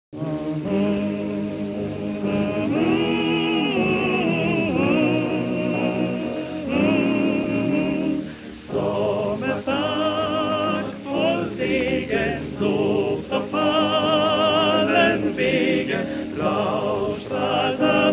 Sommertag voll Segen, Luft auf allen Wegen, blau strahlt das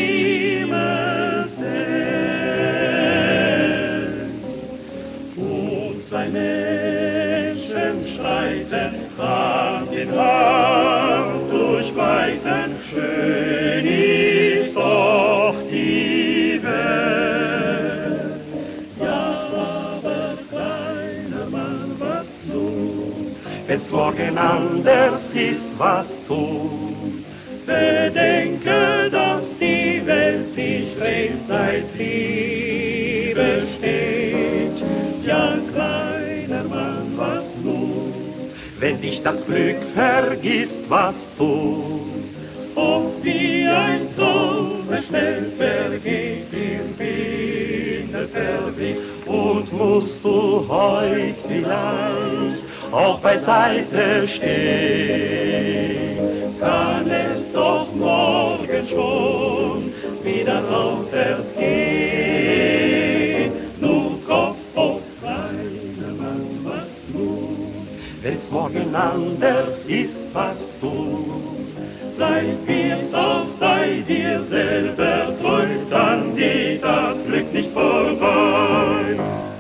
Himmelszelt. Und zwei Menschen schreiten Hand in Hand durch Weiten, schön ist doch die Welt. Ja, aber kleiner Mann, was nun, wenn's morgen anders ist, was tun? Bedenke, dass die Welt sich dreht, seit sie besteht. Ja, kleiner Mann, was nun, wenn dich das Glück vergisst, was tun? Oh, wie ein Traum, schnell vergeht, im Winde verweht, und musst du heut vielleicht auch beiseite stehen, kann es doch morgen schon wieder aufwärts gehen. Nur Kopf hoch, kleiner Mann, was nun, wenn's morgen anders ist, was tun? Bleib mir's auch, sei dir selber treu, dann geht das Glück nicht vorbei.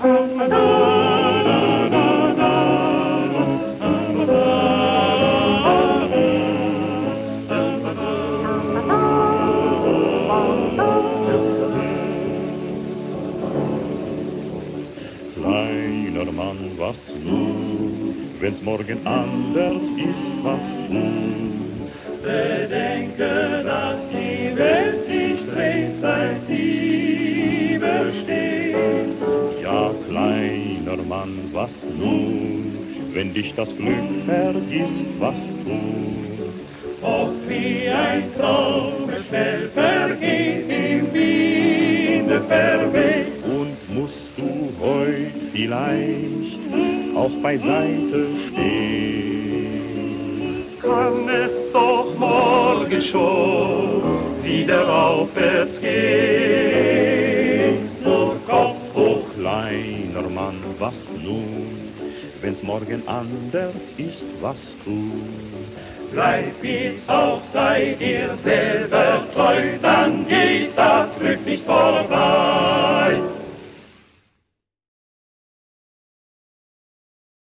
Kleiner Mann, was nun, wenn's morgen anders ist, was tun? Bedenke, dass die Welt sich dreht, seit sie besteht. Ja, kleiner Mann, was nun, wenn dich das Glück vergisst, was tun? Ob wie ein Traum schnell vergeht, im Winde verweht. Und musst du heut vielleicht auch beiseite stehen, Kann es doch morgen schon wieder aufwärts gehen. Nur Kopf hoch, kleiner Mann, was nun, wenn's morgen anders ist, was tun? bleib jetzt auch, sei dir selber treu, dann geht das Glück nicht vorbei.